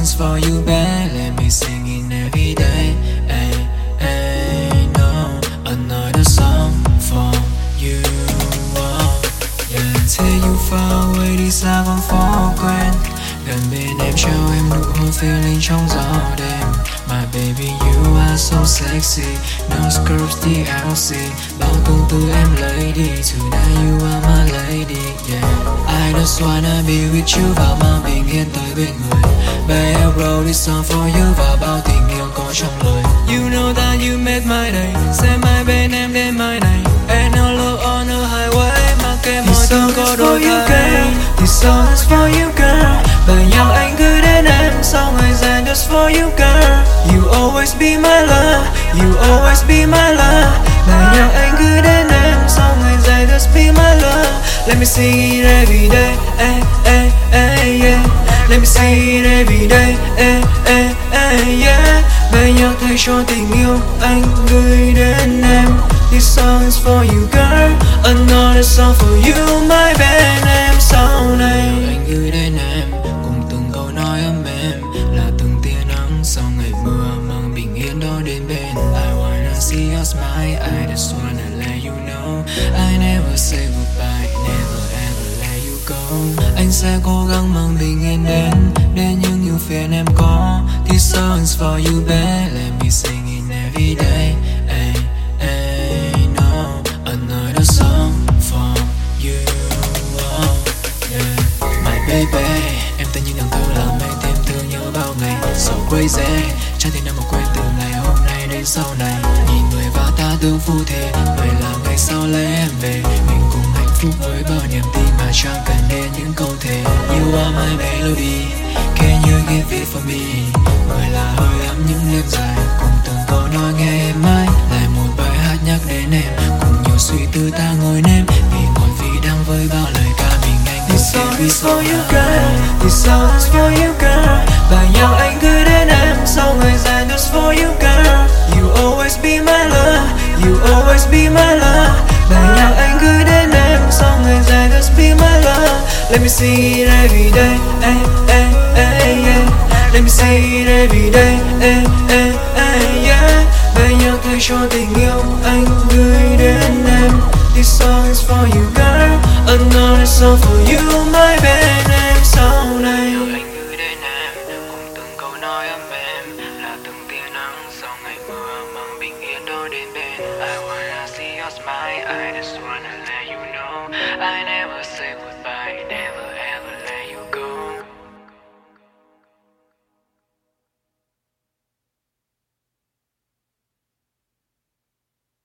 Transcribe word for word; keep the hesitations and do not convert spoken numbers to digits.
is for you, babe. Let me sing it every day. Ay, ay, no, another song for you. Oh, yeah. Thế you far away đi xa còn phố quen, gần bên em cho em nụ hôn feeling trong gió đêm. My baby, you are so sexy. No skirts đi áo xì, bao tương tư em lấy đi. Tonight you are my lady, yeah. I just wanna be with you và mang bình yên tới bên người. Babe, I wrote this song for you và bao tình yêu có trong lời. You know that you made my day, sẽ mãi bên em đến mai này. And all love on the highway, mà kề mọi thứ có đổi thay. This song is for you, girl. Bài nhạc anh gửi đến em sau ngày dài just for you, girl. You always be my love, you always be my love. Bài nhạc anh gửi đến em sau ngày dài just be my love. Let me sing it every day, eh, eh, eh, yeah. Let me sing it every day, eh, eh, eh, yeah. Bài nhạc thay cho tình yêu anh gửi đến em. This song is for you, girl. Another song for you, my bên em sau này. Anh gửi đến em cùng từng câu nói ấm êm, là từng tia nắng sau ngày mưa mang bình yên đó đến bên. I wanna see your smile, I just wanna let you know I never say goodbye, never ever let you go. Anh sẽ cố gắng mang bình yên đến đến những ưu phiền em có. This song is for you, babe. Let me sing it every day. Ay, ay, no, another song for you. Oh, yeah. My baby, em tự nhiên đang thơ làm mê thêm thương nhớ bao ngày. So crazy, chẳng thể nào mà quên từ ngày hôm nay đến sau này. Nhìn người và ta tương phu thế, vậy là ngày sau lấy em về. Mình cùng hạnh phúc với bao niềm tin mà chẳng cần đến những câu thề. You are my melody, can you give it for me? Người là hơi ấm những đêm dài, cùng từng câu nói nghe em mãi. Lại một bài hát nhắc đến em, cùng nhiều suy tư ta ngồi nêm. Vì mọi vì đang với bao lời ca mình anh. This song is for you, girl. This song is for you, girl. Bài nhạc anh gửi đến em sau ngày dài just for you, girl. You always be my love, you always be my love. Bài nhạc anh gửi đến em sau ngày dài just be my love. Let me sing it every day, eh, eh, eh, yeah. Let me say it every day, eh, eh, eh, yeah. Bài nhạc thay cho tình yêu anh gửi đến em. This song is for you, girl. Another song for you, my baby.